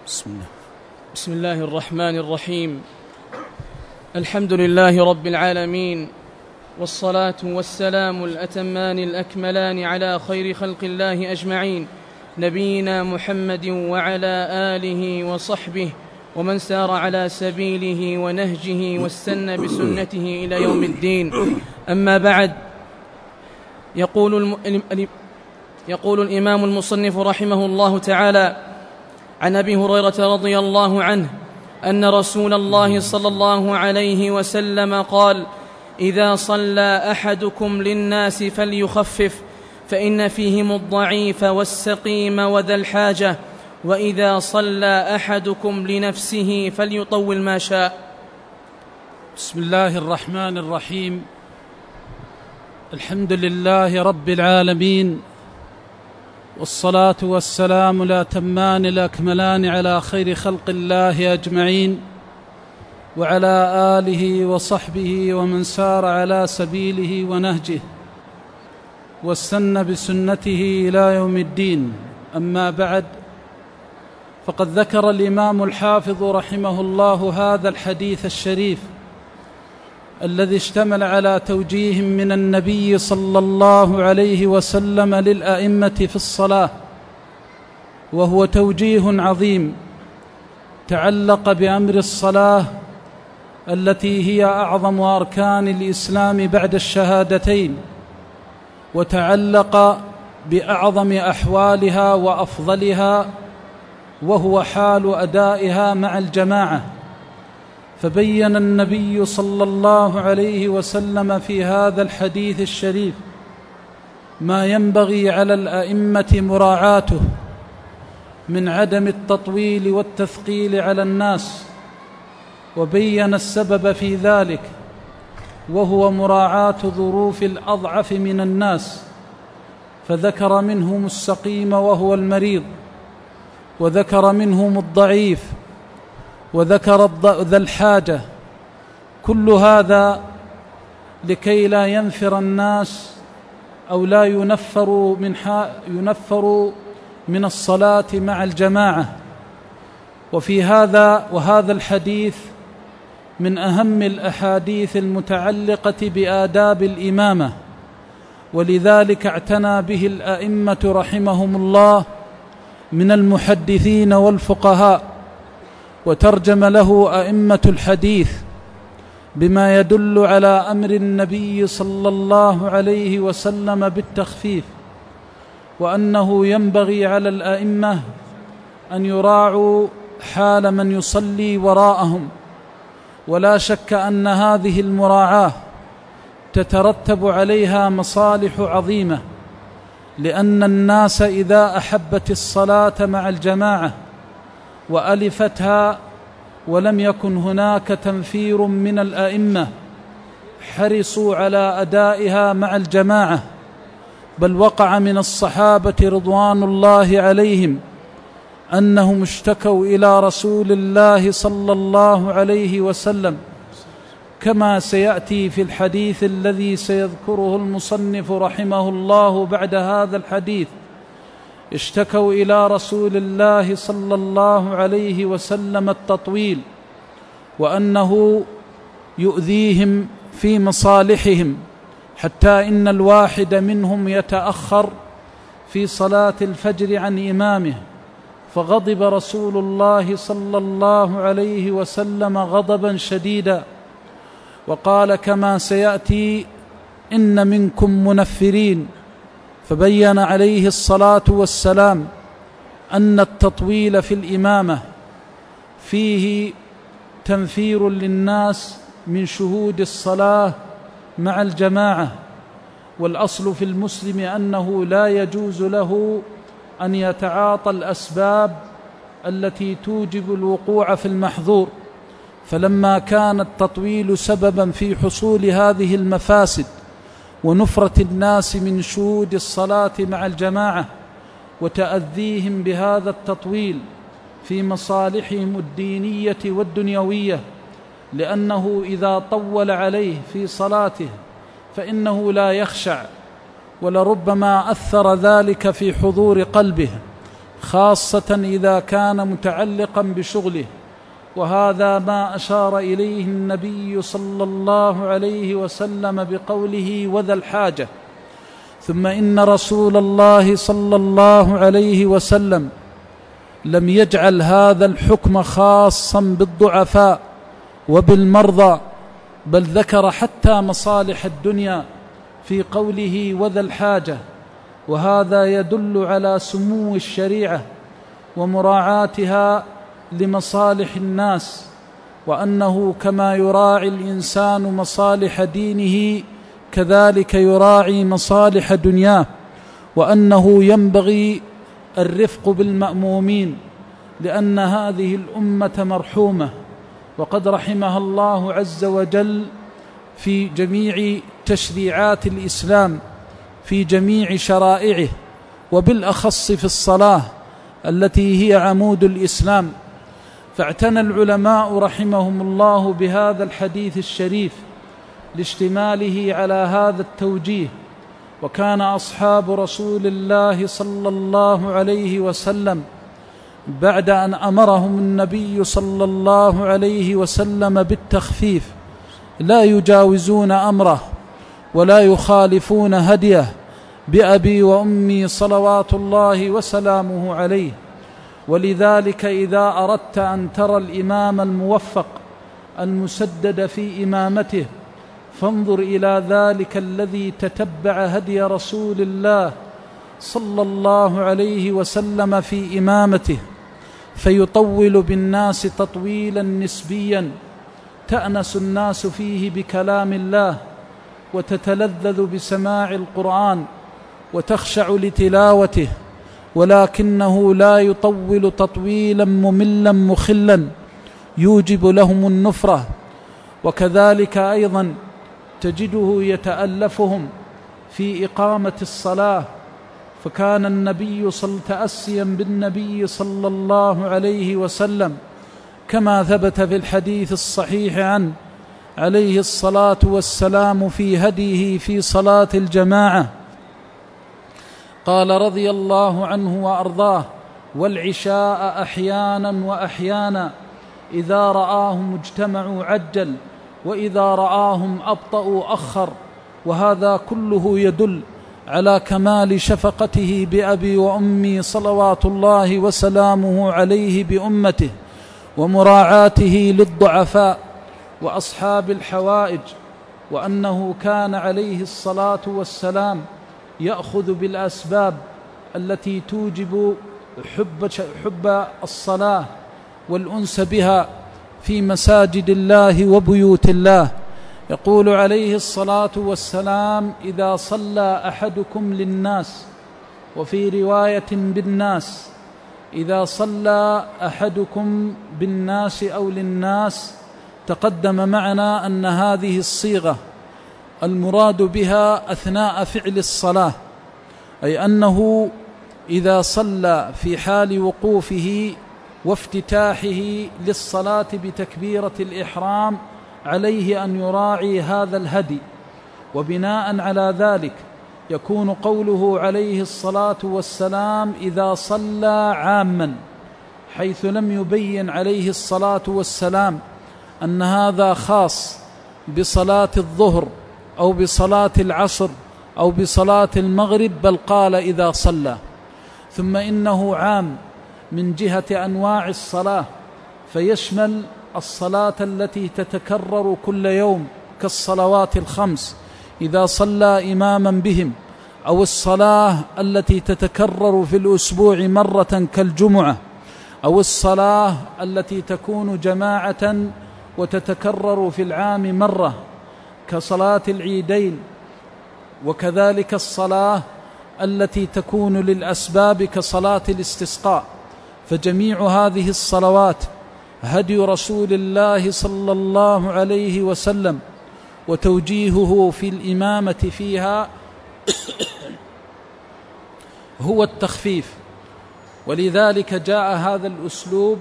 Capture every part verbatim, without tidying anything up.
بسم الله. بسم الله الرحمن الرحيم. الحمد لله رب العالمين، والصلاة والسلام الأتمان الأكملان على خير خلق الله أجمعين، نبينا محمد وعلى آله وصحبه ومن سار على سبيله ونهجه واستنى بسنته إلى يوم الدين. أما بعد، يقول, الم... يقول الإمام المصنف رحمه الله تعالى: عن أبي هريرة رضي الله عنه أن رسول الله صلى الله عليه وسلم قال: إذا صلى أحدكم للناس فليخفف، فإن فيهم الضعيف والسقيم وذا الحاجة، وإذا صلى أحدكم لنفسه فليطول ما شاء. بسم الله الرحمن الرحيم. الحمد لله رب العالمين، والصلاة والسلام الأتمان الأكملان على خير خلق الله أجمعين، وعلى آله وصحبه ومن سار على سبيله ونهجه واستنى بسنته إلى يوم الدين. أما بعد، فقد ذكر الإمام الحافظ رحمه الله هذا الحديث الشريف الذي اشتمل على توجيه من النبي صلى الله عليه وسلم للأئمة في الصلاة، وهو توجيه عظيم تعلق بأمر الصلاة التي هي أعظم أركان الإسلام بعد الشهادتين، وتعلق بأعظم أحوالها وأفضلها، وهو حال أدائها مع الجماعة. فبين النبي صلى الله عليه وسلم في هذا الحديث الشريف ما ينبغي على الأئمة مراعاته من عدم التطويل والتثقيل على الناس، وبين السبب في ذلك، وهو مراعاة ظروف الأضعف من الناس، فذكر منهم السقيم وهو المريض، وذكر منهم الضعيف، وذكر ذا الحاجة. كل هذا لكي لا ينفر الناس أو لا ينفروا من, ينفروا من الصلاة مع الجماعة. وفي هذا وهذا الحديث من أهم الأحاديث المتعلقة بآداب الإمامة، ولذلك اعتنى به الأئمة رحمهم الله من المحدثين والفقهاء، وترجم له أئمة الحديث بما يدل على أمر النبي صلى الله عليه وسلم بالتخفيف، وأنه ينبغي على الأئمة أن يراعوا حال من يصلي وراءهم. ولا شك أن هذه المراعاة تترتب عليها مصالح عظيمة، لأن الناس إذا أحبت الصلاة مع الجماعة وألفتها ولم يكن هناك تنفير من الأئمة حرصوا على أدائها مع الجماعة. بل وقع من الصحابة رضوان الله عليهم أنهم اشتكوا إلى رسول الله صلى الله عليه وسلم، كما سيأتي في الحديث الذي سيذكره المصنف رحمه الله بعد هذا الحديث. اشتكوا إلى رسول الله صلى الله عليه وسلم التطويل، وأنه يؤذيهم في مصالحهم، حتى إن الواحد منهم يتأخر في صلاة الفجر عن إمامه، فغضب رسول الله صلى الله عليه وسلم غضبا شديدا، وقال كما سيأتي: إن منكم منفرين. فبين عليه الصلاة والسلام أن التطويل في الإمامة فيه تنفير للناس من شهود الصلاة مع الجماعة، والأصل في المسلم أنه لا يجوز له أن يتعاطى الأسباب التي توجب الوقوع في المحظور. فلما كان التطويل سببا في حصول هذه المفاسد ونفرة الناس من شهود الصلاة مع الجماعة وتأذيهم بهذا التطويل في مصالحهم الدينية والدنيوية، لأنه إذا طول عليه في صلاته فإنه لا يخشع، ولربما أثر ذلك في حضور قلبه، خاصة إذا كان متعلقا بشغله، وهذا ما أشار إليه النبي صلى الله عليه وسلم بقوله وذا الحاجة. ثم إن رسول الله صلى الله عليه وسلم لم يجعل هذا الحكم خاصا بالضعفاء وبالمرضى، بل ذكر حتى مصالح الدنيا في قوله وذا الحاجة، وهذا يدل على سمو الشريعة ومراعاتها لمصالح الناس، وأنه كما يراعي الإنسان مصالح دينه كذلك يراعي مصالح دنياه، وأنه ينبغي الرفق بالمأمومين، لأن هذه الأمة مرحومة، وقد رحمها الله عز وجل في جميع تشريعات الإسلام، في جميع شرائعه، وبالأخص في الصلاة التي هي عمود الإسلام. فاعتنى العلماء رحمهم الله بهذا الحديث الشريف لاشتماله على هذا التوجيه. وكان أصحاب رسول الله صلى الله عليه وسلم بعد أن أمرهم النبي صلى الله عليه وسلم بالتخفيف لا يجاوزون أمره ولا يخالفون هديه بأبي وأمي صلوات الله وسلامه عليه. ولذلك إذا أردت أن ترى الإمام الموفق المسدد في إمامته فانظر إلى ذلك الذي تتبع هدي رسول الله صلى الله عليه وسلم في إمامته، فيطول بالناس تطويلا نسبيا تأنس الناس فيه بكلام الله، وتتلذذ بسماع القرآن، وتخشع لتلاوته، ولكنه لا يطول تطويلا مملا مخلا يوجب لهم النفرة. وكذلك أيضا تجده يتألفهم في إقامة الصلاة، فكان النبي صلى تأسيا بالنبي صلى الله عليه وسلم كما ثبت في الحديث الصحيح عنه عليه الصلاة والسلام في هديه في صلاة الجماعة، قال رضي الله عنه وأرضاه: والعشاء أحيانا وأحيانا إذا رآهم اجتمعوا عجل، وإذا رآهم أبطأوا أخر. وهذا كله يدل على كمال شفقته بأبي وأمي صلوات الله وسلامه عليه بأمته، ومراعاته للضعفاء وأصحاب الحوائج، وأنه كان عليه الصلاة والسلام يأخذ بالأسباب التي توجب حب, حب الصلاة والأنس بها في مساجد الله وبيوت الله. يقول عليه الصلاة والسلام: إذا صلى أحدكم للناس، وفي رواية بالناس، إذا صلى أحدكم بالناس أو للناس. تقدم معنا أن هذه الصيغة المراد بها أثناء فعل الصلاة، أي أنه إذا صلى في حال وقوفه وافتتاحه للصلاة بتكبيرة الإحرام عليه أن يراعي هذا الهدي. وبناء على ذلك يكون قوله عليه الصلاة والسلام إذا صلى عاما، حيث لم يبين عليه الصلاة والسلام أن هذا خاص بصلاة الظهر أو بصلاة العصر أو بصلاة المغرب، بل قال إذا صلى. ثم إنه عام من جهة أنواع الصلاة، فيشمل الصلاة التي تتكرر كل يوم كالصلوات الخمس إذا صلى إماما بهم، أو الصلاة التي تتكرر في الأسبوع مرة كالجمعة، أو الصلاة التي تكون جماعة وتتكرر في العام مرة كصلاة العيدين، وكذلك الصلاة التي تكون للأسباب كصلاة الاستسقاء. فجميع هذه الصلوات هدي رسول الله صلى الله عليه وسلم، وتوجيهه في الإمامة فيها هو التخفيف. ولذلك جاء هذا الأسلوب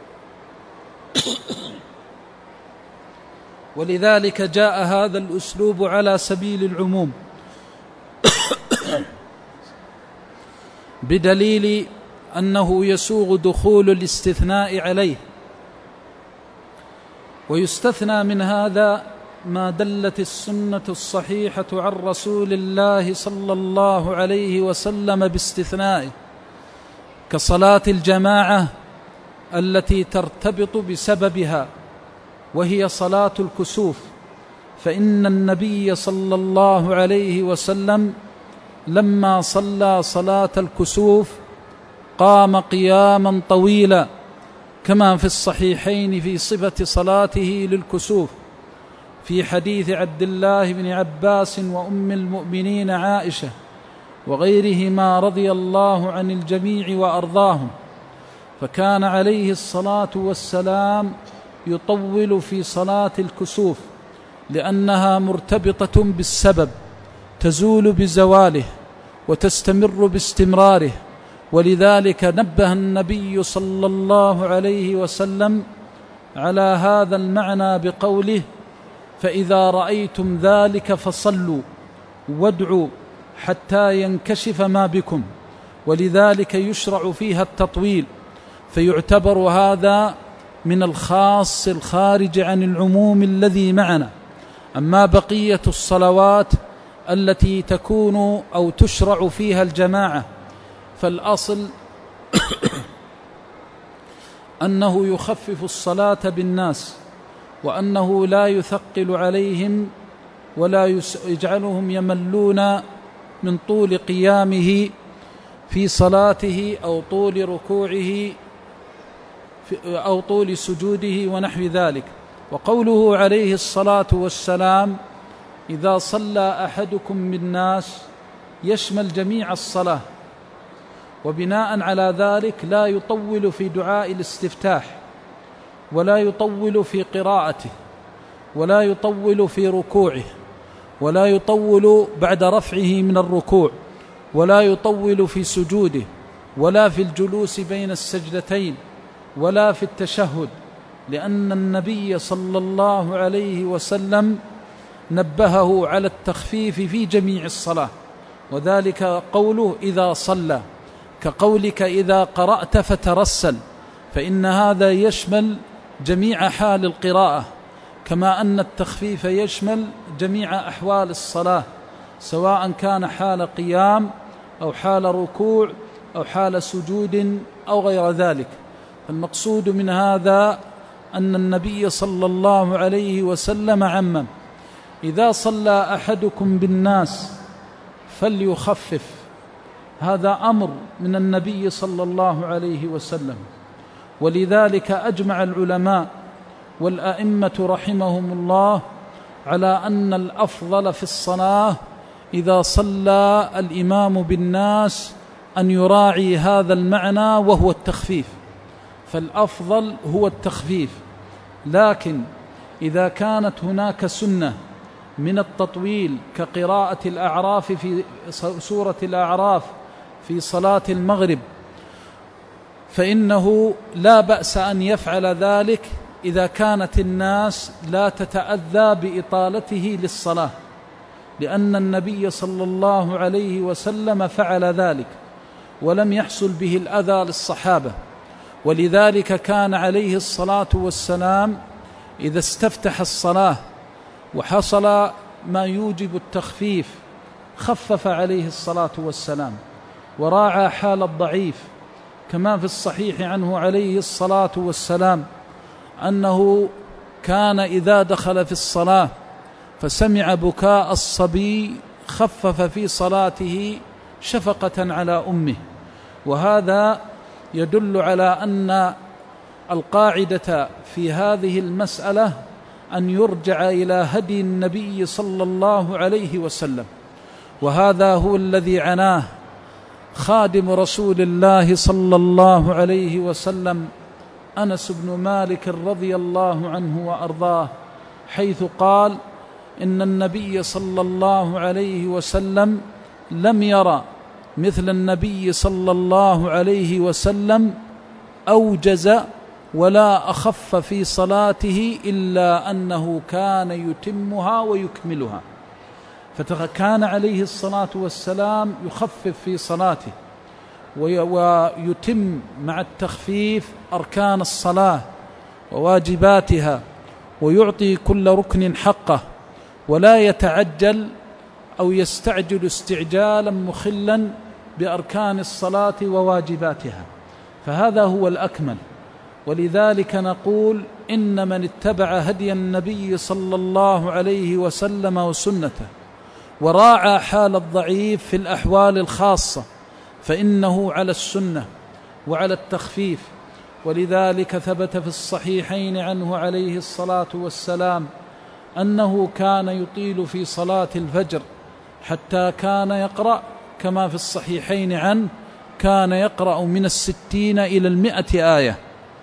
ولذلك جاء هذا الأسلوب على سبيل العموم بدليل أنه يسوغ دخول الاستثناء عليه. ويستثنى من هذا ما دلت السنة الصحيحة عن رسول الله صلى الله عليه وسلم باستثنائه، كصلاة الجماعة التي ترتبط بسببها، وهي صلاة الكسوف، فإن النبي صلى الله عليه وسلم لما صلى صلاة الكسوف قام قياما طويلا، كما في الصحيحين في صفة صلاته للكسوف في حديث عبد الله بن عباس وأم المؤمنين عائشة وغيرهما رضي الله عن الجميع وأرضاهم. فكان عليه الصلاة والسلام يطول في صلاة الكسوف لأنها مرتبطة بالسبب، تزول بزواله وتستمر باستمراره، ولذلك نبه النبي صلى الله عليه وسلم على هذا المعنى بقوله: فإذا رأيتم ذلك فصلوا وادعوا حتى ينكشف ما بكم. ولذلك يشرع فيها التطويل، فيعتبر هذا من الخاص الخارج عن العموم الذي معنا. أما بقية الصلوات التي تكون أو تشرع فيها الجماعة فالأصل أنه يخفف الصلاة بالناس، وأنه لا يثقل عليهم ولا يجعلهم يملون من طول قيامه في صلاته أو طول ركوعه أو طول سجوده ونحو ذلك. وقوله عليه الصلاة والسلام: إذا صلى أحدكم بالناس يشمل جميع الصلاة، وبناء على ذلك لا يطول في دعاء الاستفتاح، ولا يطول في قراءته، ولا يطول في ركوعه، ولا يطول بعد رفعه من الركوع، ولا يطول في سجوده، ولا في الجلوس بين السجدتين، ولا في التشهد، لأن النبي صلى الله عليه وسلم نبهه على التخفيف في جميع الصلاة، وذلك قوله إذا صلى، كقولك إذا قرأت فترسل، فإن هذا يشمل جميع حال القراءة، كما أن التخفيف يشمل جميع أحوال الصلاة، سواء كان حال قيام أو حال ركوع أو حال سجود أو غير ذلك. المقصود من هذا أن النبي صلى الله عليه وسلم عمم: إذا صلى أحدكم بالناس فليخفف. هذا أمر من النبي صلى الله عليه وسلم، ولذلك أجمع العلماء والأئمة رحمهم الله على أن الأفضل في الصلاة إذا صلى الإمام بالناس أن يراعي هذا المعنى وهو التخفيف، فالأفضل هو التخفيف. لكن إذا كانت هناك سنة من التطويل كقراءة الأعراف في سورة الأعراف في صلاة المغرب فإنه لا بأس أن يفعل ذلك إذا كانت الناس لا تتأذى بإطالته للصلاة، لأن النبي صلى الله عليه وسلم فعل ذلك ولم يحصل به الأذى للصحابة. ولذلك كان عليه الصلاة والسلام إذا استفتح الصلاة وحصل ما يوجب التخفيف خفف عليه الصلاة والسلام، وراعى حال الضعيف، كما في الصحيح عنه عليه الصلاة والسلام أنه كان إذا دخل في الصلاة فسمع بكاء الصبي خفف في صلاته شفقة على أمه. وهذا يدل على أن القاعدة في هذه المسألة أن يرجع إلى هدي النبي صلى الله عليه وسلم، وهذا هو الذي عناه خادم رسول الله صلى الله عليه وسلم أنس بن مالك رضي الله عنه وأرضاه، حيث قال: إن النبي صلى الله عليه وسلم لم يرى مثل النبي صلى الله عليه وسلم أوجز ولا أخف في صلاته إلا أنه كان يتمها ويكملها. فكان عليه الصلاة والسلام يخفف في صلاته، ويتم مع التخفيف أركان الصلاة وواجباتها، ويعطي كل ركن حقه، ولا يتعجل أو يستعجل استعجالا مخلا بأركان الصلاة وواجباتها، فهذا هو الأكمل. ولذلك نقول إن من اتبع هدي النبي صلى الله عليه وسلم وسنته وراعى حال الضعيف في الأحوال الخاصة فإنه على السنة وعلى التخفيف. ولذلك ثبت في الصحيحين عنه عليه الصلاة والسلام أنه كان يطيل في صلاة الفجر حتى كان يقرأ كما في الصحيحين عنه كان يقرأ من الستين إلى المئة آية،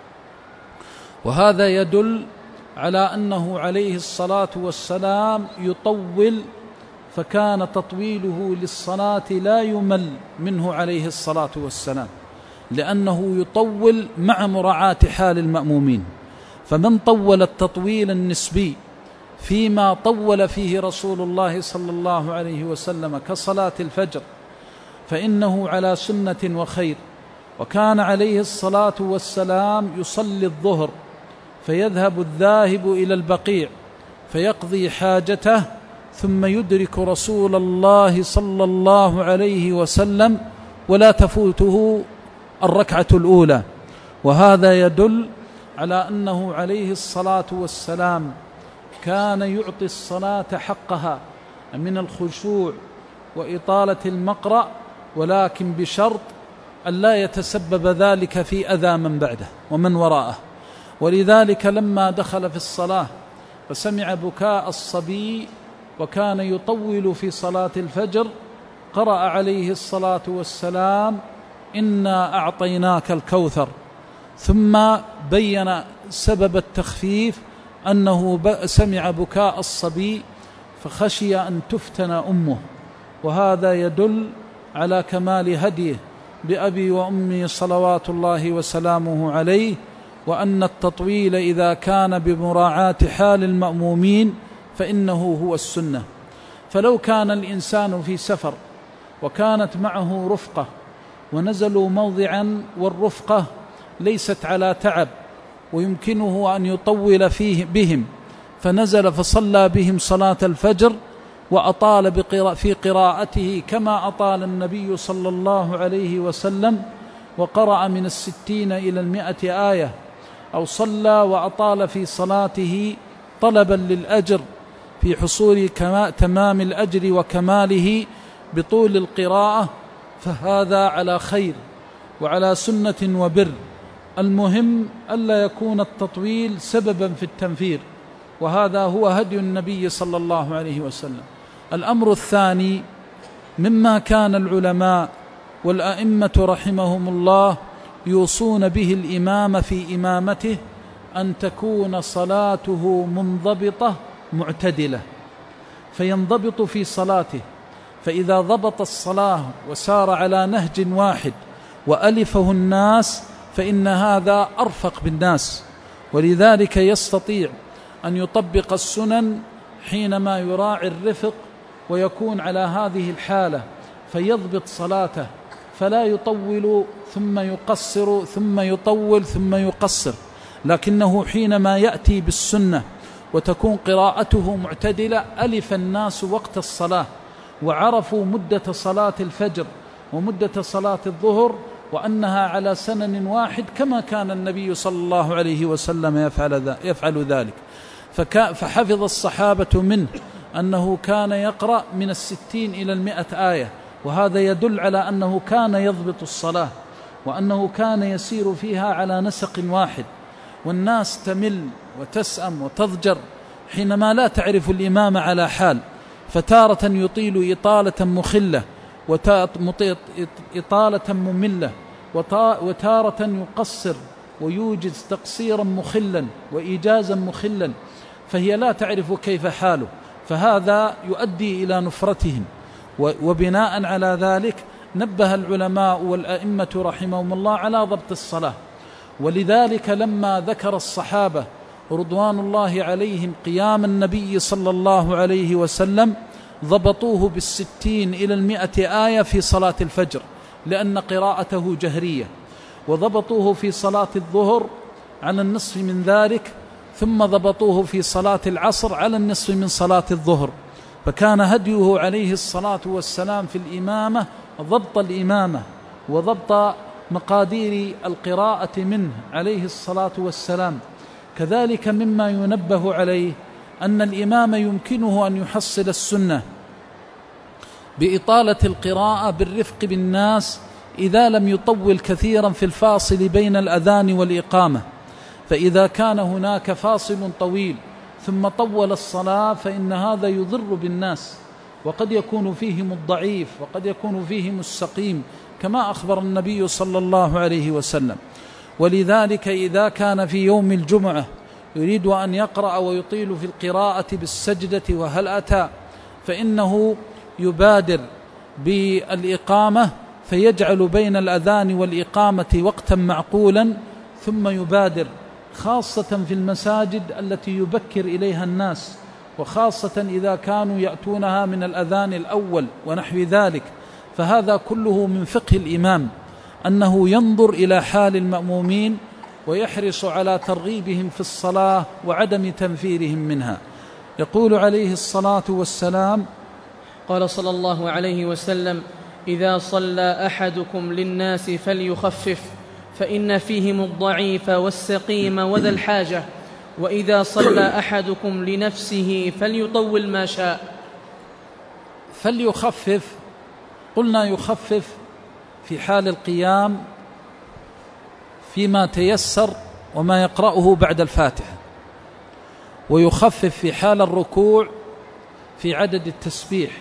وهذا يدل على أنه عليه الصلاة والسلام يطول، فكان تطويله للصلاة لا يمل منه عليه الصلاة والسلام، لأنه يطول مع مراعاة حال المأمومين. فمن طول التطويل النسبي فيما طول فيه رسول الله صلى الله عليه وسلم كصلاة الفجر فإنه على سنة وخير. وكان عليه الصلاة والسلام يصلي الظهر فيذهب الذاهب إلى البقيع فيقضي حاجته ثم يدرك رسول الله صلى الله عليه وسلم ولا تفوته الركعة الأولى، وهذا يدل على أنه عليه الصلاة والسلام كان يعطي الصلاة حقها من الخشوع وإطالة المقرأ، ولكن بشرط أن لا يتسبب ذلك في أذى من بعده ومن وراءه. ولذلك لما دخل في الصلاة فسمع بكاء الصبي وكان يطول في صلاة الفجر قرأ عليه الصلاة والسلام إنا أعطيناك الكوثر، ثم بين سبب التخفيف أنه سمع بكاء الصبي فخشي أن تفتن أمه، وهذا يدل على كمال هديه بأبي وأمي صلوات الله وسلامه عليه، وأن التطويل إذا كان بمراعاة حال المأمومين فإنه هو السنة. فلو كان الإنسان في سفر وكانت معه رفقة ونزلوا موضعا والرفقة ليست على تعب ويمكنه أن يطول فيه بهم، فنزل فصلى بهم صلاة الفجر وأطال في قراءته كما أطال النبي صلى الله عليه وسلم وقرأ من الستين إلى المئة آية، أو صلى وأطال في صلاته طلبا للأجر في حصول تمام الأجر وكماله بطول القراءة، فهذا على خير وعلى سنة وبر. المهم ألا يكون التطويل سببا في التنفير، وهذا هو هدي النبي صلى الله عليه وسلم. الأمر الثاني مما كان العلماء والأئمة رحمهم الله يوصون به الإمام في إمامته أن تكون صلاته منضبطة معتدلة، فينضبط في صلاته، فإذا ضبط الصلاة وسار على نهج واحد وألفه الناس فإن هذا أرفق بالناس، ولذلك يستطيع أن يطبق السنن حينما يراعي الرفق ويكون على هذه الحالة، فيضبط صلاته فلا يطول ثم يقصر ثم يطول ثم يقصر، لكنه حينما يأتي بالسنة وتكون قراءته معتدلة ألف الناس وقت الصلاة وعرفوا مدة صلاة الفجر ومدة صلاة الظهر وأنها على سنن واحد كما كان النبي صلى الله عليه وسلم يفعل, يفعل ذلك. فحفظ الصحابة منه أنه كان يقرأ من الستين إلى المئة آية، وهذا يدل على أنه كان يضبط الصلاة وأنه كان يسير فيها على نسق واحد. والناس تمل وتسأم وتضجر حينما لا تعرف الإمام على حال، فتارة يطيل إطالة مخلة وإطالة مملة، وتارة يقصر ويوجز تقصيرا مخلا وإيجازا مخلا، فهي لا تعرف كيف حاله، فهذا يؤدي إلى نفرتهم. وبناء على ذلك نبه العلماء والأئمة رحمهم الله على ضبط الصلاة. ولذلك لما ذكر الصحابة رضوان الله عليهم قيام النبي صلى الله عليه وسلم ضبطوه بالستين إلى المئة آية في صلاة الفجر، لأن قراءته جهرية، وضبطوه في صلاة الظهر على النصف من ذلك، ثم ضبطوه في صلاة العصر على النصف من صلاة الظهر. فكان هديه عليه الصلاة والسلام في الإمامة ضبط الإمامة وضبط مقادير القراءة منه عليه الصلاة والسلام. كذلك مما ينبه عليه أن الإمام يمكنه أن يحصل السنة بإطالة القراءة بالرفق بالناس إذا لم يطول كثيرا في الفاصل بين الأذان والإقامة. فإذا كان هناك فاصل طويل ثم طول الصلاة فإن هذا يضر بالناس، وقد يكون فيهم الضعيف وقد يكون فيهم السقيم كما أخبر النبي صلى الله عليه وسلم. ولذلك إذا كان في يوم الجمعة يريد أن يقرأ ويطيل في القراءة بالسجدة وهل أتى، فإنه يبادر بالإقامة فيجعل بين الأذان والإقامة وقتا معقولا، ثم يبادر خاصة في المساجد التي يبكر إليها الناس، وخاصة إذا كانوا يأتونها من الأذان الأول ونحو ذلك. فهذا كله من فقه الإمام أنه ينظر إلى حال المأمومين ويحرص على ترغيبهم في الصلاة وعدم تنفيرهم منها. يقول عليه الصلاة والسلام: قال صلى الله عليه وسلم: إذا صلى أحدكم للناس فليخفف، فإن فيهم الضعيف والسقيم وذا الحاجة، وإذا صلى أحدكم لنفسه فليطول ما شاء. فليخفف، قلنا يخفف في حال القيام فيما تيسر وما يقرأه بعد الفاتحة، ويخفف في حال الركوع في عدد التسبيح،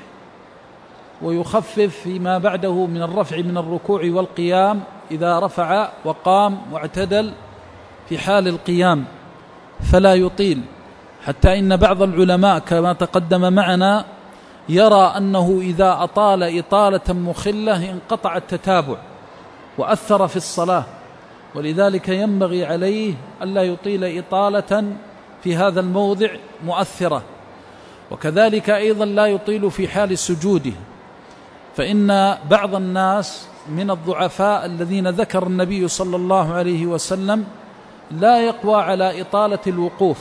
ويخفف فيما بعده من الرفع من الركوع والقيام إذا رفع وقام واعتدل في حال القيام، فلا يطيل. حتى إن بعض العلماء كما تقدم معنا يرى أنه إذا أطال إطالة مخلة انقطع التتابع وأثر في الصلاة، ولذلك ينبغي عليه ألا يطيل إطالة في هذا الموضع مؤثرة. وكذلك أيضا لا يطيل في حال سجوده، فإن بعض الناس من الضعفاء الذين ذكر النبي صلى الله عليه وسلم لا يقوى على إطالة الوقوف،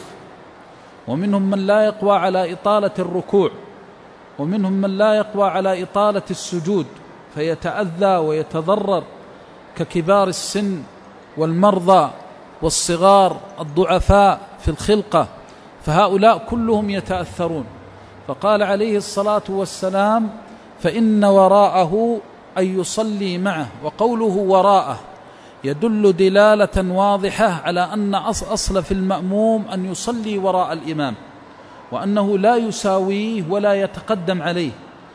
ومنهم من لا يقوى على إطالة الركوع، ومنهم من لا يقوى على إطالة السجود فيتأذى ويتضرر، ككبار السن والمرضى والصغار الضعفاء في الخلقة، فهؤلاء كلهم يتأثرون. فقال عليه الصلاة والسلام: فإن وراءه أن يصلي معه. وقوله وراءه يدل دلالة واضحة على أن أصل في المأموم أن يصلي وراء الإمام، وأنه لا يساويه ولا يتقدم عليه.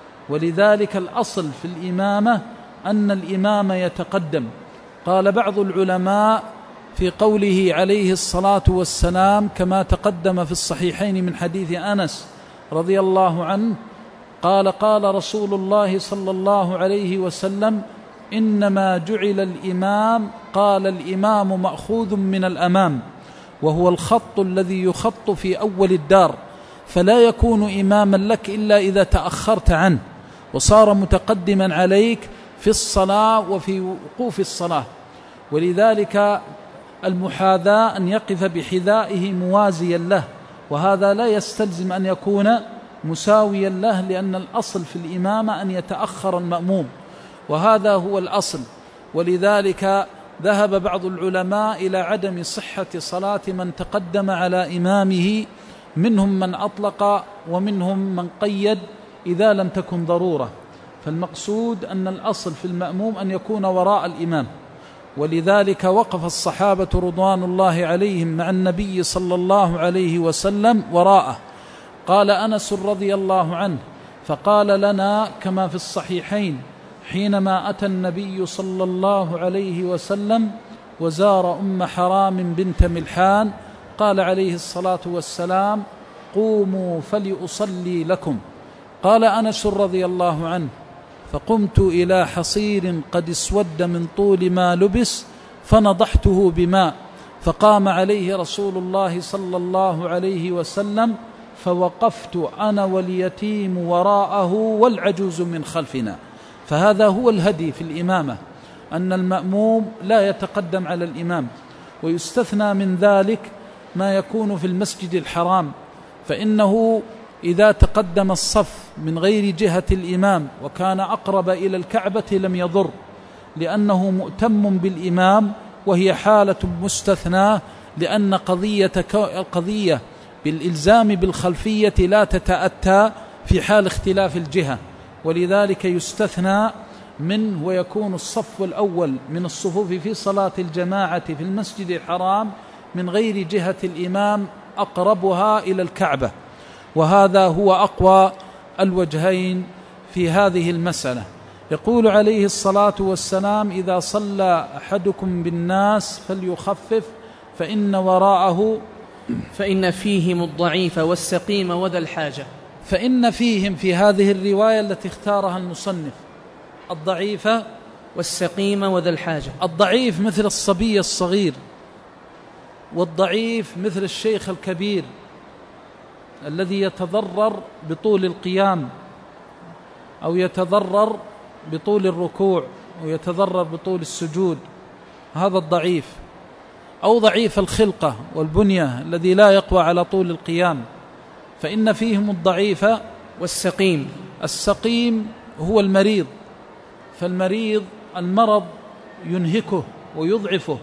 ولذلك الأصل في الإمامة أن الإمام يتقدم. قال بعض العلماء في قوله عليه الصلاة والسلام كما تقدم في الصحيحين من حديث أنس رضي الله عنه قال: قال رسول الله صلى الله عليه وسلم: إنما جعل الإمام، قال الإمام مأخوذ من الأمام، وهو الخط الذي يخط في أول الدار، فلا يكون إماما لك إلا إذا تأخرت عنه وصار متقدما عليك في الصلاة وفي وقوف الصلاة. ولذلك المحاذاة أن يقف بحذائه موازيا له، وهذا لا يستلزم أن يكون مساويا له، لأن الأصل في الإمامة أن يتأخر المأموم، وهذا هو الأصل. ولذلك ذهب بعض العلماء إلى عدم صحة صلاة من تقدم على إمامه، منهم من أطلق ومنهم من قيد إذا لم تكن ضرورة. فالمقصود أن الأصل في المأموم أن يكون وراء الإمام. ولذلك وقف الصحابة رضوان الله عليهم مع النبي صلى الله عليه وسلم وراءه. قال أنس رضي الله عنه: فقال لنا كما في الصحيحين حينما أتى النبي صلى الله عليه وسلم وزار أم حرام بنت ملحان، قال عليه الصلاة والسلام: قوموا فلأصلي لكم. قال أنس رضي الله عنه: فقمت إلى حصير قد اسود من طول ما لبس فنضحته بماء، فقام عليه رسول الله صلى الله عليه وسلم، فوقفت أنا واليتيم وراءه والعجوز من خلفنا. فهذا هو الهدي في الإمامة، أن المأموم لا يتقدم على الإمام. ويستثنى من ذلك ما يكون في المسجد الحرام، فإنه إذا تقدم الصف من غير جهة الإمام وكان أقرب إلى الكعبة لم يضر، لأنه مؤتم بالإمام، وهي حالة مستثناة، لأن قضية القضية بالإلزام بالخلفية لا تتأتى في حال اختلاف الجهة، ولذلك يستثنى منه ويكون الصف الأول من الصفوف في صلاة الجماعة في المسجد الحرام من غير جهة الإمام أقربها إلى الكعبة. وهذا هو أقوى الوجهين في هذه المسألة. يقول عليه الصلاة والسلام: إذا صلى أحدكم بالناس فليخفف فإن وراءه فإن فيهم الضعيف والسقيم وذا الحاجة. فإن فيهم في هذه الرواية التي اختارها المصنف الضعيف والسقيم وذا الحاجة. الضعيف مثل الصبي الصغير، والضعيف مثل الشيخ الكبير الذي يتضرر بطول القيام، أو يتضرر بطول الركوع، أو يتضرر بطول السجود، هذا الضعيف. أو ضعيف الخلقة والبنية الذي لا يقوى على طول القيام، فإن فيهم الضعيف والسقيم. السقيم هو المريض، فالمريض المرض ينهكه ويضعفه،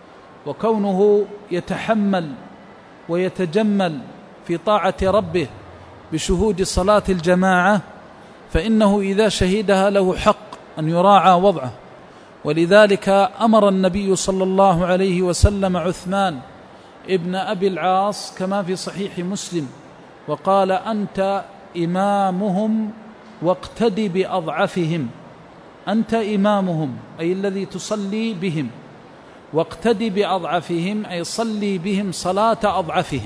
وكونه يتحمل ويتجمل في طاعة ربه بشهود صلاة الجماعة، فإنه إذا شهدها له حق أن يراعى وضعه. ولذلك أمر النبي صلى الله عليه وسلم عثمان ابن أبي العاص كما في صحيح مسلم، وقال: أنت إمامهم واقتد بأضعفهم. أنت إمامهم أي الذي تصلي بهم، واقتد بأضعفهم أي صلي بهم صلاة أضعفهم.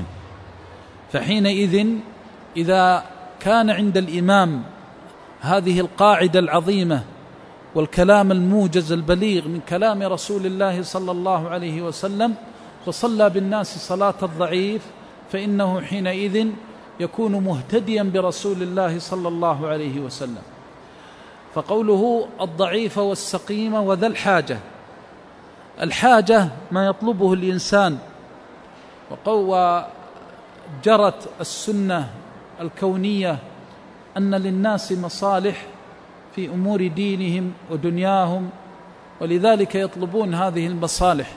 فحينئذ إذا كان عند الإمام هذه القاعدة العظيمة والكلام الموجز البليغ من كلام رسول الله صلى الله عليه وسلم، وصلى بالناس صلاة الضعيف، فإنه حينئذ يكون مهتديا برسول الله صلى الله عليه وسلم. فقوله الضعيف والسقيم وذا الحاجة، الحاجة ما يطلبه الإنسان، وجرت السنة الكونية أن للناس مصالح في أمور دينهم ودنياهم، ولذلك يطلبون هذه المصالح.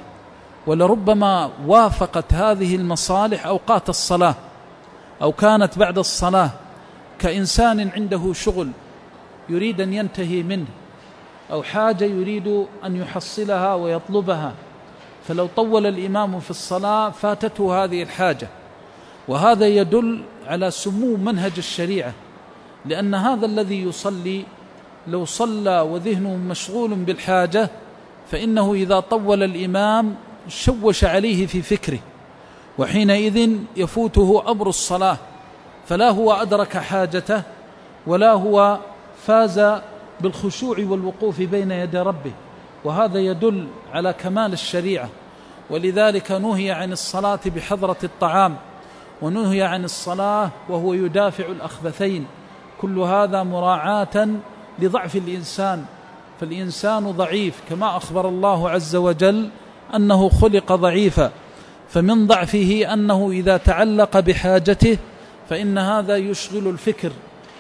ولربما وافقت هذه المصالح أوقات الصلاة، أو كانت بعد الصلاة، كإنسان عنده شغل يريد أن ينتهي منه، أو حاجة يريد أن يحصلها ويطلبها، فلو طول الإمام في الصلاة فاتته هذه الحاجة. وهذا يدل على سمو منهج الشريعة، لأن هذا الذي يصلي لو صلى وذهنه مشغول بالحاجة، فإنه إذا طول الإمام شوش عليه في فكره، وحينئذ يفوته أمر الصلاة، فلا هو أدرك حاجته ولا هو فاز بالخشوع والوقوف بين يدي ربه. وهذا يدل على كمال الشريعة. ولذلك نهي عن الصلاة بحضرة الطعام، ونهي عن الصلاة وهو يدافع الأخبثين، كل هذا مراعاة لضعف الإنسان، فالإنسان ضعيف كما أخبر الله عز وجل أنه خلق ضعيفا. فمن ضعفه أنه إذا تعلق بحاجته فإن هذا يشغل الفكر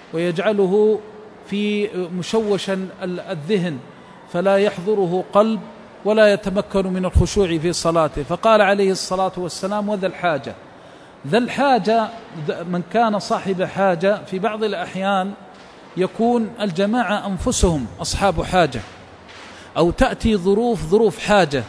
ويجعله في مشوشا الذهن، فلا يحضره قلب ولا يتمكن من الخشوع في صلاته. فقال عليه الصلاة والسلام: وذا الحاجة. ذا الحاجة من كان صاحب حاجة، في بعض الأحيان يكون الجماعة أنفسهم أصحاب حاجة، أو تأتي ظروف ظروف حاجة،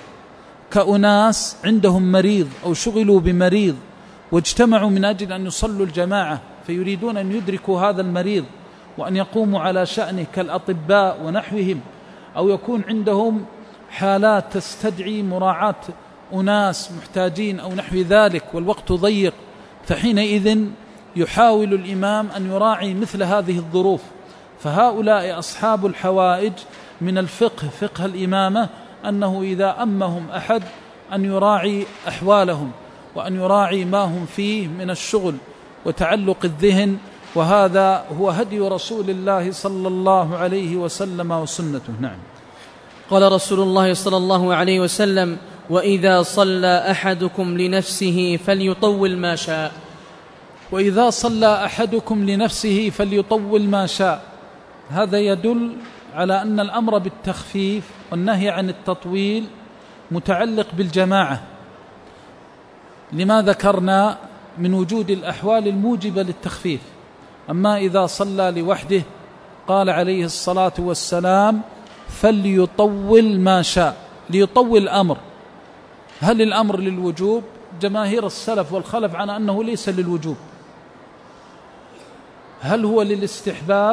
كأناس عندهم مريض أو شغلوا بمريض واجتمعوا من أجل أن يصلوا الجماعة، فيريدون أن يدركوا هذا المريض وأن يقوموا على شأنه كالأطباء ونحوهم، أو يكون عندهم حالات تستدعي مراعاة أناس محتاجين أو نحو ذلك والوقت ضيق، فحينئذ يحاول الإمام أن يراعي مثل هذه الظروف. فهؤلاء أصحاب الحوائج من الفقه، فقه الإمامة، أنه إذا أمهم أحد أن يراعي أحوالهم، وأن يراعي ما هم فيه من الشغل وتعلق الذهن وهذا هو هدي رسول الله صلى الله عليه وسلم وسنته. نعم. قال رسول الله صلى الله عليه وسلم: وإذا صلى أحدكم لنفسه فليطول ما شاء. وإذا صلى أحدكم لنفسه فليطول ما شاء، هذا يدل على أن الأمر بالتخفيف والنهي عن التطويل متعلق بالجماعة، لما ذكرنا من وجود الأحوال الموجبة للتخفيف. أما إذا صلى لوحده قال عليه الصلاة والسلام: فليطول ما شاء. ليطول الأمر، هل الأمر للوجوب؟ جماهير السلف والخلف على أنه ليس للوجوب. هل هو للاستحباب؟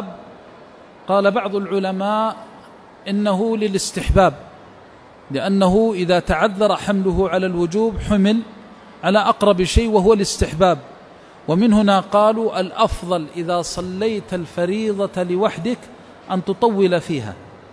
قال بعض العلماء إنه للاستحباب، لأنه إذا تعذر حمله على الوجوب حمل على أقرب شيء وهو الاستحباب. ومن هنا قالوا الأفضل إذا صليت الفريضة لوحدك أن تطول فيها.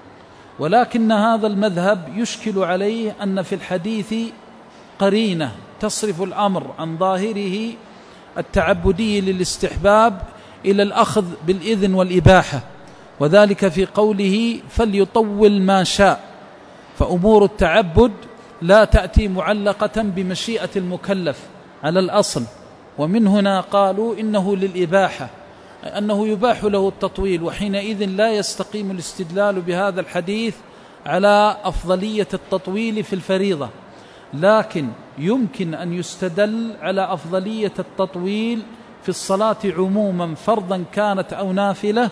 ولكن هذا المذهب يشكل عليه أن في الحديث قرينة تصرف الأمر عن ظاهره التعبدي للاستحباب إلى الأخذ بالإذن والإباحة، وذلك في قوله: فليطول ما شاء. فأمور التعبد لا تأتي معلقة بمشيئة المكلف على الأصل، ومن هنا قالوا إنه للإباحة، أنه يباح له التطويل، وحينئذ لا يستقيم الاستدلال بهذا الحديث على أفضلية التطويل في الفريضة، لكن يمكن أن يستدل على أفضلية التطويل في الصلاة عموما فرضا كانت أو نافلة،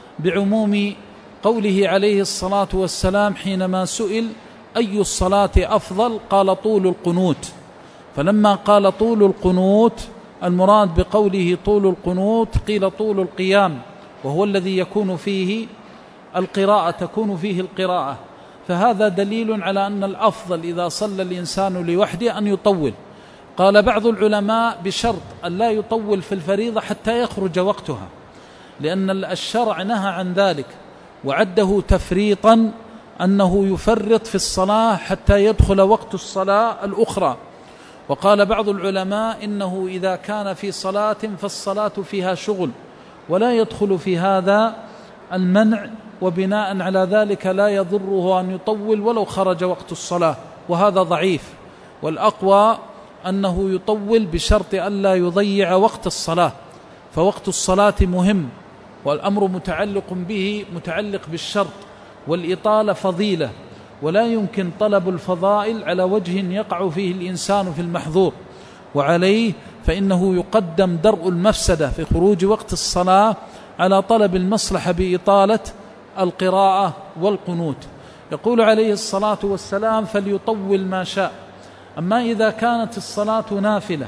بعموم قوله عليه الصلاة والسلام حينما سئل: أي الصلاة أفضل؟ قال: طول القنوت. فلما قال طول القنوت المراد بقوله طول القنوت قيل طول القيام، وهو الذي يكون فيه القراءة تكون فيه القراءة. فهذا دليل على أن الأفضل إذا صلى الإنسان لوحده أن يطول. قال بعض العلماء بشرط أن لا يطول في الفريضة حتى يخرج وقتها، لأن الشرع نهى عن ذلك وعده تفريطا، أنه يفرط في الصلاة حتى يدخل وقت الصلاة الأخرى. وقال بعض العلماء إنه إذا كان في صلاة فالصلاة فيها شغل ولا يدخل في هذا المنع، وبناء على ذلك لا يضره أن يطول ولو خرج وقت الصلاة، وهذا ضعيف. والأقوى أنه يطول بشرط ألا يضيع وقت الصلاة، فوقت الصلاة مهم والأمر متعلق به متعلق بالشرط، والإطالة فضيلة، ولا يمكن طلب الفضائل على وجه يقع فيه الإنسان في المحظور، وعليه فإنه يقدم درء المفسدة في خروج وقت الصلاة على طلب المصلحة بإطالة القراءة والقنوت. يقول عليه الصلاة والسلام: فليطول ما شاء. أما إذا كانت الصلاة نافلة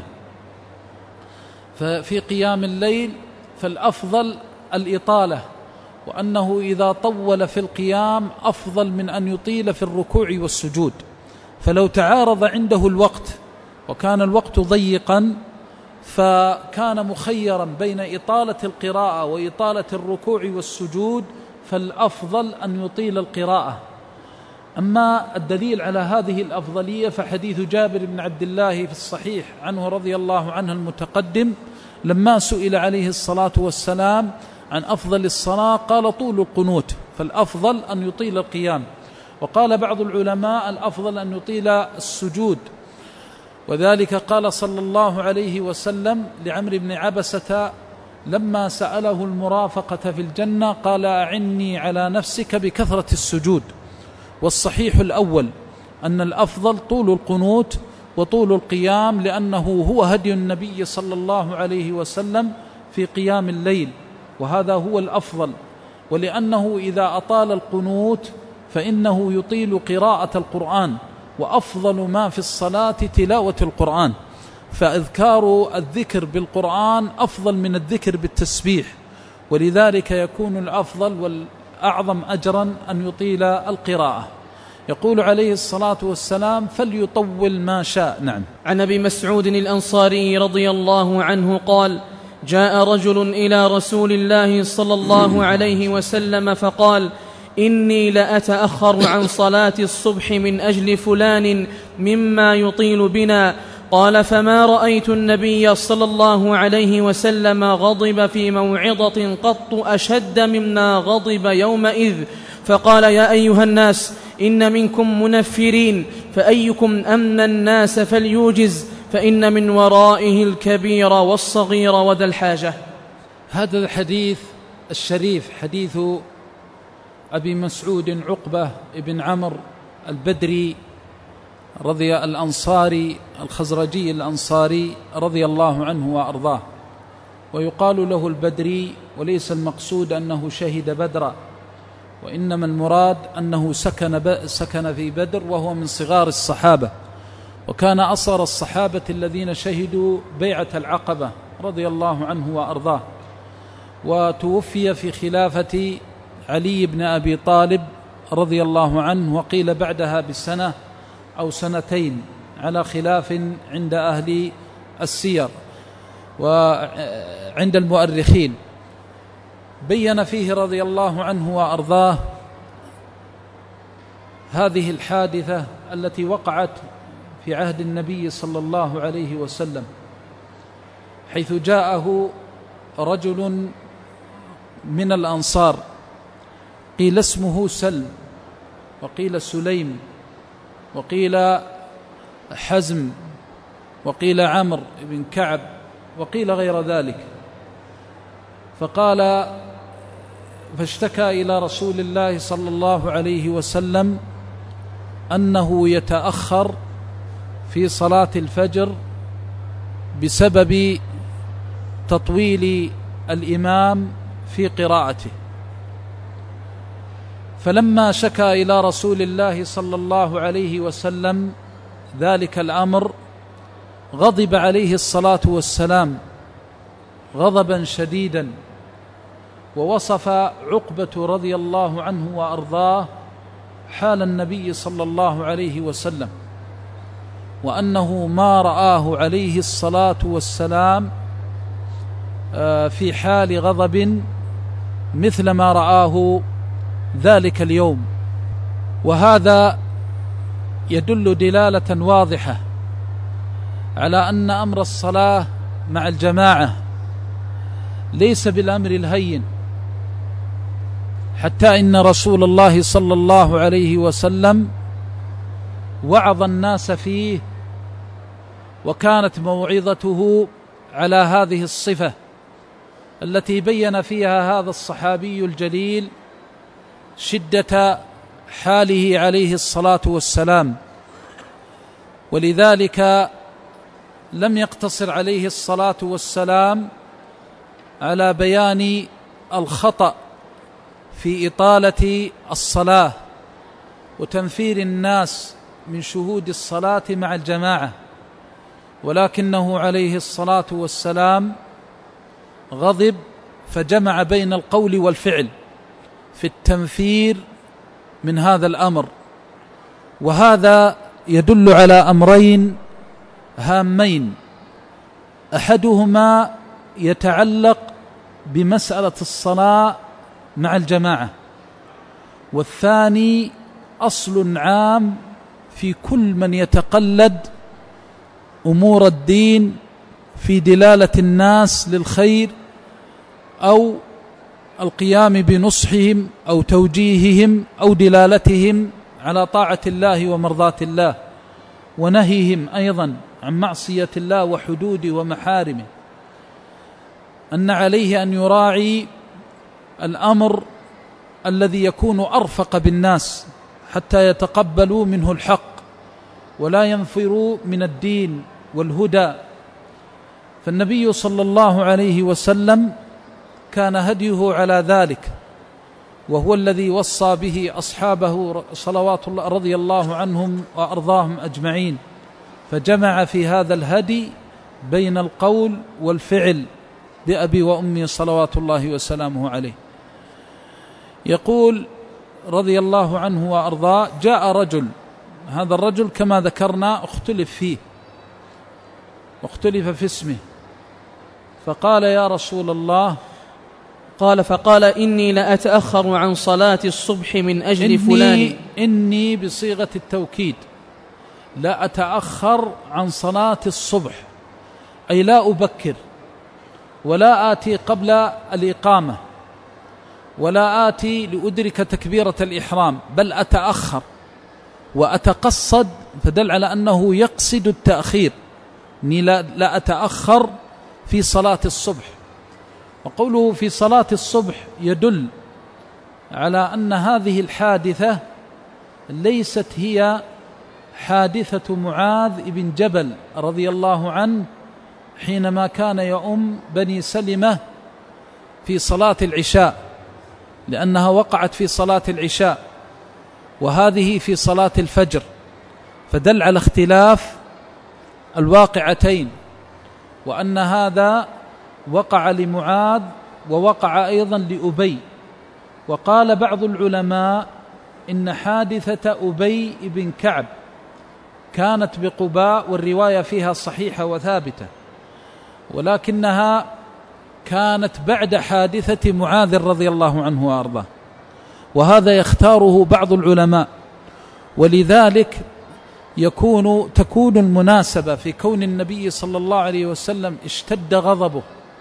ففي قيام الليل فالأفضل الإطالة، وأنه إذا طول في القيام أفضل من أن يطيل في الركوع والسجود. فلو تعارض عنده الوقت وكان الوقت ضيقا فكان مخيرا بين إطالة القراءة وإطالة الركوع والسجود، فالأفضل أن يطيل القراءة. أما الدليل على هذه الأفضلية فحديث جابر بن عبد الله في الصحيح عنه رضي الله عنه المتقدم، لما سئل عليه الصلاة والسلام عن أفضل الصلاة قال: طول القنوت. فالأفضل أن يطيل القيام. وقال بعض العلماء: الأفضل أن يطيل السجود، وذلك قال صلى الله عليه وسلم لعمرو بن عبسة لما سأله المرافقة في الجنة قال: أعني على نفسك بكثرة السجود. والصحيح الأول أن الأفضل طول القنوت وطول القيام، لأنه هو هدي النبي صلى الله عليه وسلم في قيام الليل، وهذا هو الأفضل. ولأنه إذا أطال القنوت فإنه يطيل قراءة القرآن، وأفضل ما في الصلاة تلاوة القرآن، فإذكار الذكر بالقرآن أفضل من الذكر بالتسبيح، ولذلك يكون الأفضل والأعظم أجرا أن يطيل القراءة. يقول عليه الصلاة والسلام: فليطول ما شاء. نعم. عن أبي مسعود الأنصاري رضي الله عنه قال: جاء رجل إلى رسول الله صلى الله عليه وسلم فقال: إني لأتأخر عن صلاة الصبح من أجل فلان مما يطيل بنا. قال: فما رأيت النبي صلى الله عليه وسلم غضب في موعظة قط أشد مما غضب يومئذ، فقال: يا أيها الناس، إن منكم منفرين، فأيكم أمن الناس فليوجز، فإن من ورائه الكبير والصغير وذا الحاجة. هذا الحديث الشريف حديث أبي مسعود عقبة بن عمرو البدري رضي الأنصاري الخزرجي الأنصاري رضي الله عنه وأرضاه، ويقال له البدري، وليس المقصود أنه شهد بدرا، وإنما المراد أنه سكن, سكن في بدر، وهو من صغار الصحابة، وكان أصغر الصحابة الذين شهدوا بيعة العقبة رضي الله عنه وأرضاه، وتوفي في خلافة علي بن أبي طالب رضي الله عنه، وقيل بعدها بسنة أو سنتين على خلاف عند أهل السير وعند المؤرخين. بين فيه رضي الله عنه وأرضاه هذه الحادثة التي وقعت في عهد النبي صلى الله عليه وسلم، حيث جاءه رجل من الأنصار، قيل اسمه سلم، وقيل سليم، وقيل حزم، وقيل عمرو بن كعب، وقيل غير ذلك. فقال فاشتكى إلى رسول الله صلى الله عليه وسلم أنه يتأخر في صلاة الفجر بسبب تطويل الإمام في قراءته. فلما شكى إلى رسول الله صلى الله عليه وسلم ذلك الأمر غضب عليه الصلاة والسلام غضبا شديدا، ووصف عقبة رضي الله عنه وأرضاه حال النبي صلى الله عليه وسلم، وأنه ما رآه عليه الصلاة والسلام في حال غضب مثل ما رآه ذلك اليوم. وهذا يدل دلالة واضحة على أن أمر الصلاة مع الجماعة ليس بالأمر الهين، حتى إن رسول الله صلى الله عليه وسلم وعظ الناس فيه، وكانت موعظته على هذه الصفة التي بين فيها هذا الصحابي الجليل شدة حاله عليه الصلاة والسلام. ولذلك لم يقتصر عليه الصلاة والسلام على بيان الخطأ في إطالة الصلاة وتنفير الناس من شهود الصلاة مع الجماعة، ولكنه عليه الصلاة والسلام غضب فجمع بين القول والفعل في التنفير من هذا الأمر. وهذا يدل على أمرين هامين، أحدهما يتعلق بمسألة الصلاة مع الجماعة، والثاني أصل عام في كل من يتقلد أمور الدين في دلالة الناس للخير أو القيام بنصحهم أو توجيههم أو دلالتهم على طاعة الله ومرضاة الله، ونهيهم أيضا عن معصية الله وحدود ومحارمه، أن عليه أن يراعي الأمر الذي يكون أرفق بالناس حتى يتقبلوا منه الحق ولا ينفروا من الدين والهدى. فالنبي صلى الله عليه وسلم كان هديه على ذلك، وهو الذي وصى به أصحابه صلوات الله رضي الله عنهم وأرضاهم أجمعين، فجمع في هذا الهدي بين القول والفعل بأبي وأمي صلوات الله وسلامه عليه. يقول رضي الله عنه وأرضاه: جاء رجل، هذا الرجل كما ذكرنا اختلف فيه واختلف في اسمه، فقال: يا رسول الله، قال فقال: إني لأتأخر عن صلاة الصبح من أجل إني فلان. إني بصيغة التوكيد، لا أتأخر عن صلاة الصبح، أي لا أبكر ولا آتي قبل الإقامة ولا آتي لأدرك تكبيرة الإحرام، بل أتأخر وأتقصد، فدل على أنه يقصد التأخير، إني لا أتأخر في صلاة الصبح. وقوله في صلاة الصبح يدل على أن هذه الحادثة ليست هي حادثة معاذ بن جبل رضي الله عنه حينما كان يؤم بني سلمة في صلاة العشاء، لأنها وقعت في صلاة العشاء وهذه في صلاة الفجر، فدل على اختلاف الواقعتين، وأن هذا وقع لمعاذ ووقع أيضا لأبي. وقال بعض العلماء إن حادثة أبي بن كعب كانت بقباء، والرواية فيها صحيحة وثابتة، ولكنها كانت بعد حادثة معاذ رضي الله عنه وأرضاه، وهذا يختاره بعض العلماء. ولذلك يكون تكون المناسبة في كون النبي صلى الله عليه وسلم اشتد غضبه،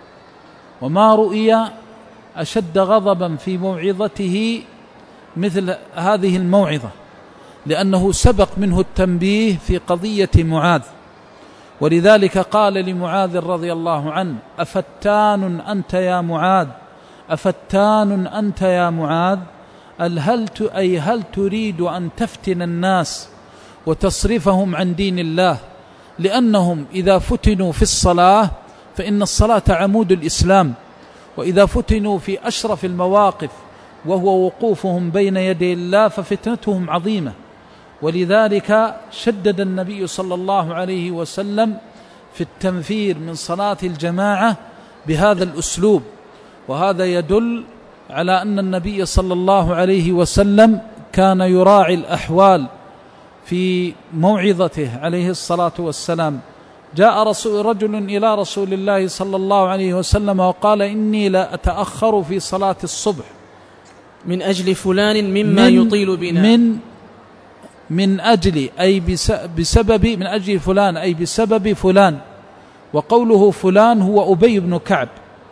وما رؤي أشد غضبا في موعظته مثل هذه الموعظة، لأنه سبق منه التنبيه في قضية معاذ. ولذلك قال لمعاذ رضي الله عنه: أفتان أنت يا معاذ، أفتان أنت يا معاذ، هل أي هل تريد أن تفتن الناس وتصرفهم عن دين الله؟ لأنهم إذا فتنوا في الصلاة فإن الصلاة عمود الإسلام، وإذا فتنوا في أشرف المواقف وهو وقوفهم بين يدي الله ففتنتهم عظيمة. ولذلك شدد النبي صلى الله عليه وسلم في التنفير من صلاة الجماعة بهذا الأسلوب، وهذا يدل على أن النبي صلى الله عليه وسلم كان يراعي الأحوال في موعظته عليه الصلاة والسلام. جاء رسول رجل إلى رسول الله صلى الله عليه وسلم وقال: إني لا أتأخر في صلاة الصبح من أجل فلان مما من يطيل بنا. من من أجل أي بسبب، من أجل فلان أي بسبب فلان. وقوله فلان هو أبي بن كعب،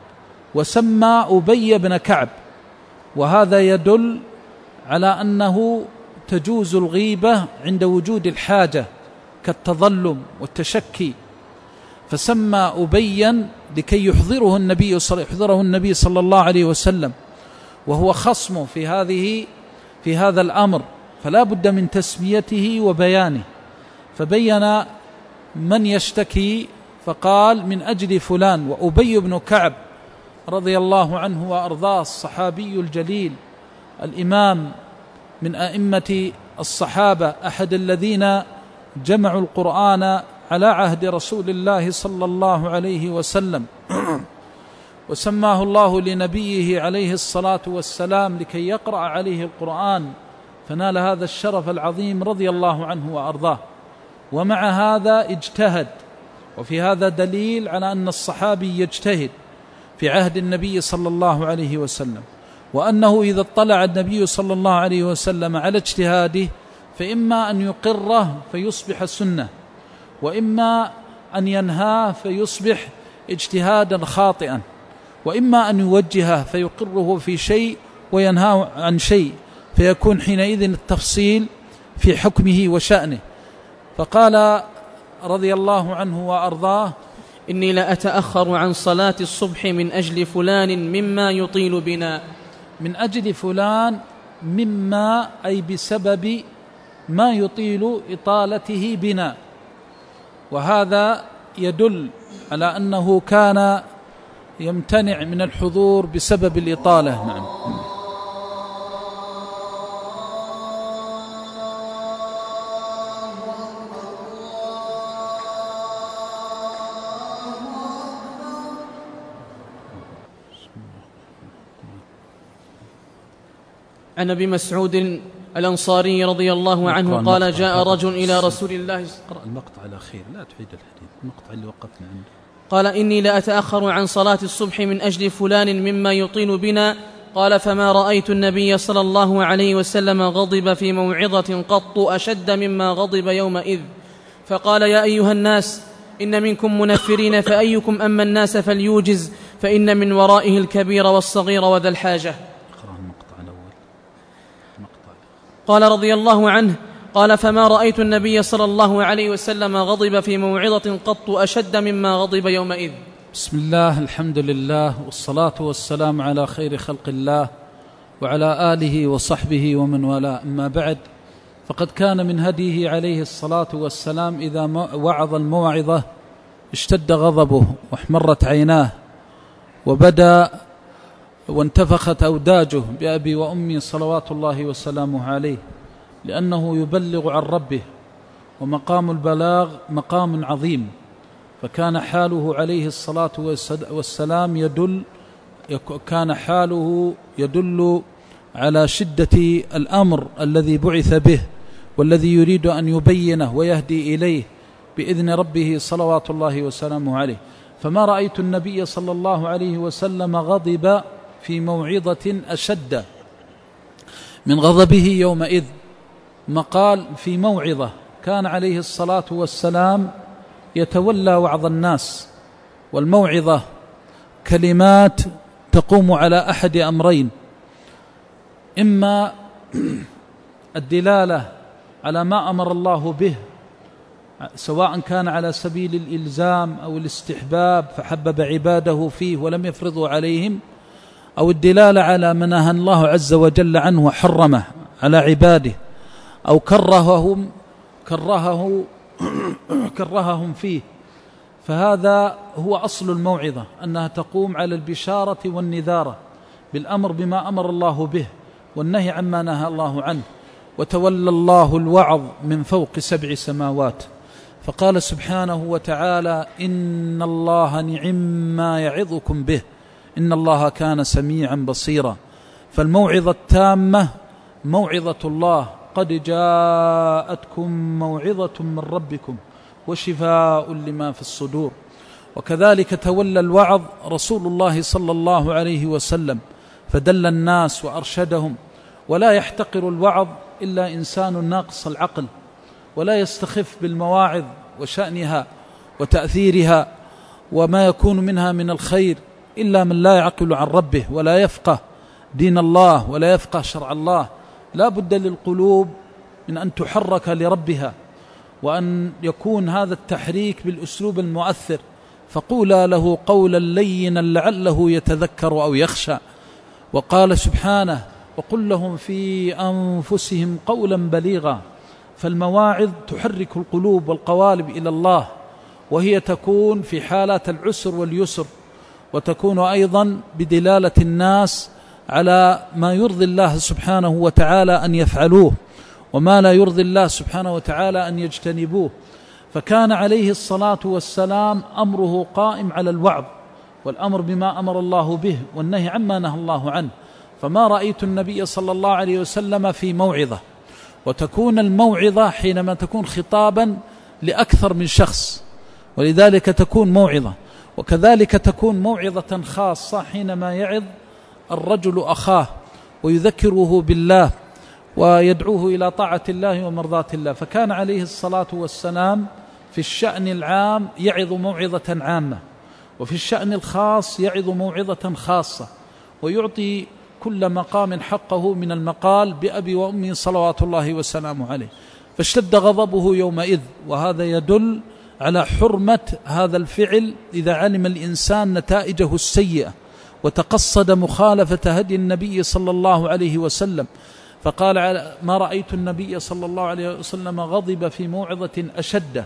وسمى أبي بن كعب، وهذا يدل على أنه تجوز الغيبة عند وجود الحاجة كالتظلم والتشكي، فسمى أبيا لكي يحضره النبي صلى يحضره النبي صلى الله عليه وسلم، وهو خصمه في هذه في هذا الأمر، فلا بد من تسميته وبيانه. فبين من يشتكي فقال: من أجل فلان. وأبي بن كعب رضي الله عنه وأرضاه الصحابي الجليل الإمام من أئمة الصحابة، أحد الذين جمعوا القرآن على عهد رسول الله صلى الله عليه وسلم، وسماه الله لنبيه عليه الصلاة والسلام لكي يقرأ عليه القرآن، فنال هذا الشرف العظيم رضي الله عنه وأرضاه. ومع هذا اجتهد، وفي هذا دليل على أن الصحابي يجتهد في عهد النبي صلى الله عليه وسلم، وأنه إذا اطلع النبي صلى الله عليه وسلم على اجتهاده فإما أن يقره فيصبح سنة، وإما أن ينهاه فيصبح اجتهادا خاطئا، وإما أن يوجهه فيقره في شيء وينهاه عن شيء، فيكون حينئذ التفصيل في حكمه وشأنه. فقال رضي الله عنه وأرضاه: إني لا أتأخر عن صلاة الصبح من أجل فلان مما يطيل بنا. من أجل فلان مما أي بسبب ما يطيل إطالته بنا، وهذا يدل على أنه كان يمتنع من الحضور بسبب الإطالة. نعم. عن أبي مسعود الأنصاري رضي الله عنه قال: جاء رجل إلى رسول الله. اقرأ المقطع الأخير، لا تعيد الحديث، المقطع اللي وقفنا عنده. قال: إني لا أتأخر عن صلاة الصبح من أجل فلان مما يطيل بنا. قال: فما رأيت النبي صلى الله عليه وسلم غضب في موعظة قط أشد مما غضب يومئذ. فقال: يا أيها الناس، إن منكم منفرين، فأيكم أما الناس فليوجز، فإن من ورائه الكبير والصغير وذا الحاجة. قال رضي الله عنه: قال: فما رأيت النبي صلى الله عليه وسلم غضب في موعظة قط أشد مما غضب يومئذ. بسم الله، الحمد لله، والصلاة والسلام على خير خلق الله وعلى آله وصحبه ومن والاه، أما بعد، فقد كان من هديه عليه الصلاة والسلام إذا وعظ الموعظة اشتد غضبه واحمرت عيناه وبدا وانتفخت أوداجه بأبي وأمي صلوات الله وسلامه عليه، لأنه يبلغ عن ربه، ومقام البلاغ مقام عظيم. فكان حاله عليه الصلاة والسلام يدل كان حاله يدل على شدة الأمر الذي بعث به والذي يريد أن يبينه ويهدي إليه بإذن ربه صلوات الله وسلامه عليه. فما رأيت النبي صلى الله عليه وسلم غضب في موعظة أشد من غضبه يومئذ. مقال في موعظة كان عليه الصلاة والسلام يتولى وعظ الناس، والموعظة كلمات تقوم على أحد أمرين: إما الدلالة على ما أمر الله به، سواء كان على سبيل الإلزام أو الاستحباب فحبب عباده فيه ولم يفرضوا عليهم، أو الدلالة على ما نهى الله عز وجل عنه وحرمه على عباده، أو كرههم كرهه كرههم فيه. فهذا هو أصل الموعظة، أنها تقوم على البشارة والنذارة بالأمر بما أمر الله به والنهي عما نهى الله عنه. وتولى الله الوعظ من فوق سبع سماوات، فقال سبحانه وتعالى: إن الله نعم ما يعظكم به إن الله كان سميعا بصيرا. فالموعظة التامة موعظة الله: قد جاءتكم موعظة من ربكم وشفاء لما في الصدور. وكذلك تولى الوعظ رسول الله صلى الله عليه وسلم، فدل الناس وأرشدهم. ولا يحتقر الوعظ إلا إنسان ناقص العقل، ولا يستخف بالمواعظ وشأنها وتأثيرها وما يكون منها من الخير إلا من لا يعقل عن ربه ولا يفقه دين الله ولا يفقه شرع الله. لا بد للقلوب من أن تحرك لربها، وأن يكون هذا التحريك بالأسلوب المؤثر. فقولا له قولا لينا لعله يتذكر أو يخشى. وقال سبحانه: وقل لهم في أنفسهم قولا بليغا. فالمواعظ تحرك القلوب والقوالب إلى الله، وهي تكون في حالات العسر واليسر، وتكون أيضا بدلالة الناس على ما يرضي الله سبحانه وتعالى أن يفعلوه، وما لا يرضي الله سبحانه وتعالى أن يجتنبوه. فكان عليه الصلاة والسلام أمره قائم على الوعظ والأمر بما أمر الله به والنهي عما نهى الله عنه. فما رأيت النبي صلى الله عليه وسلم في موعظة، وتكون الموعظة حينما تكون خطابا لأكثر من شخص، ولذلك تكون موعظة. وكذلك تكون موعظة خاصة حينما يعظ الرجل أخاه ويذكره بالله ويدعوه إلى طاعة الله ومرضاة الله. فكان عليه الصلاة والسلام في الشأن العام يعظ موعظة عامة، وفي الشأن الخاص يعظ موعظة خاصة، ويعطي كل مقام حقه من المقال بأبي وأمي صلوات الله وسلامه عليه. فاشتد غضبه يومئذ، وهذا يدل على حرمة هذا الفعل إذا علم الإنسان نتائجه السيئة وتقصد مخالفة هدي النبي صلى الله عليه وسلم. فقال: ما رأيت النبي صلى الله عليه وسلم غضب في موعظة أشد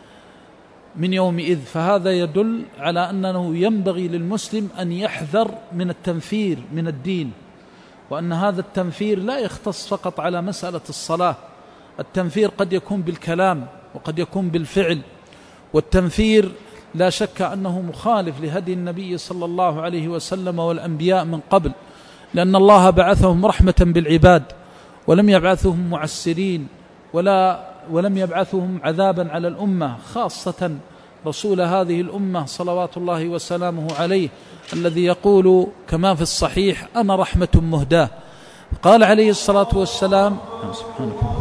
من يومئذ. فهذا يدل على أنه ينبغي للمسلم أن يحذر من التنفير من الدين، وأن هذا التنفير لا يختص فقط على مسألة الصلاة. التنفير قد يكون بالكلام وقد يكون بالفعل، والتنفير لا شك أنه مخالف لهدي النبي صلى الله عليه وسلم والأنبياء من قبل، لأن الله بعثهم رحمة بالعباد، ولم يبعثهم معسرين ولا ولم يبعثهم عذابا على الأمة، خاصة رسول هذه الأمة صلوات الله وسلامه عليه، الذي يقول كما في الصحيح: أنا رحمة مهداة. قال عليه الصلاة والسلام: سبحانك